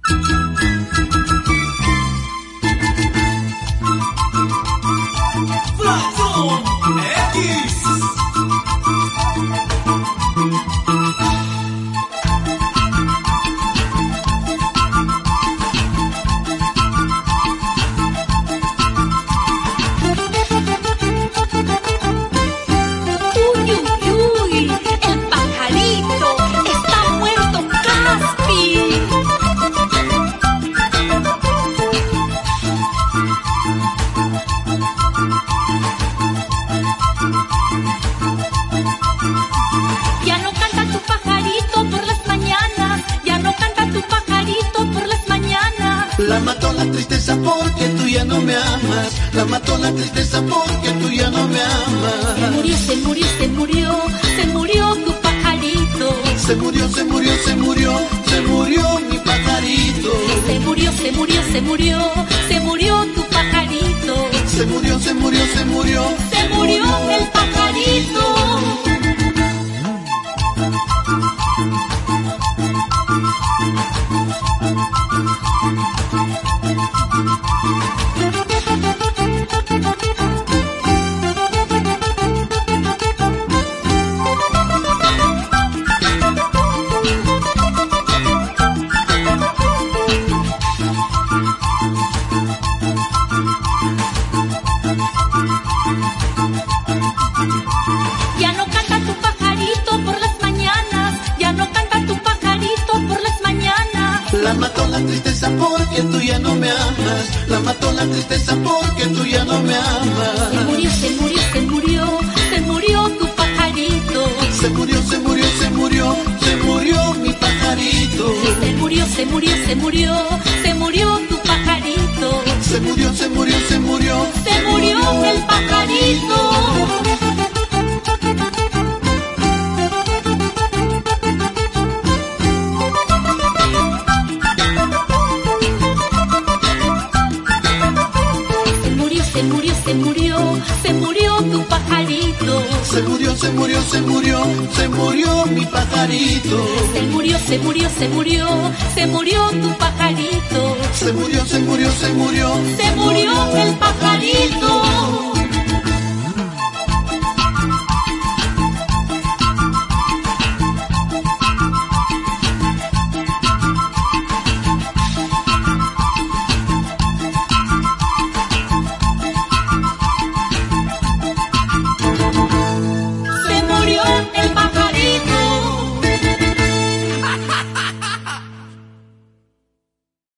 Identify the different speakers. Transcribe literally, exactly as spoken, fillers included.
Speaker 1: La mató la tristeza porque tú ya no me amas. La mató la tristeza porque tú ya no me amas.
Speaker 2: Se murió, se murió, se murió, se murió tu pajarito.
Speaker 1: Se murió, se murió, se murió, se murió mi pajarito.
Speaker 2: Se murió, se murió, se murió, se murió tu pajarito.
Speaker 1: Se murió, se murió, se murió,
Speaker 2: se murió el pajarito. Ya no canta tu pajarito por las mañanas, ya no canta tu pajarito por las mañanas.
Speaker 1: La mató la tristeza porque tú ya no me amas. La mató la tristeza porque tú ya no me amas.
Speaker 2: Se murió, se murió, se murió, se murió tu pajarito.
Speaker 1: Se murió, se murió, se murió, se murió mi pajarito.
Speaker 2: Se murió, se murió, se murió, se murió tu pajarito.
Speaker 1: Se murió, se murió, se murió,
Speaker 2: se murió el pajarito. Se murió, se murió, se murió tu pajarito.
Speaker 1: Se murió, se murió, se murió, se murió mi pajarito.
Speaker 2: Se murió, se murió, se murió, se murió tu pajarito.
Speaker 1: Se murió, se murió, se murió,
Speaker 2: se murió el pajarito.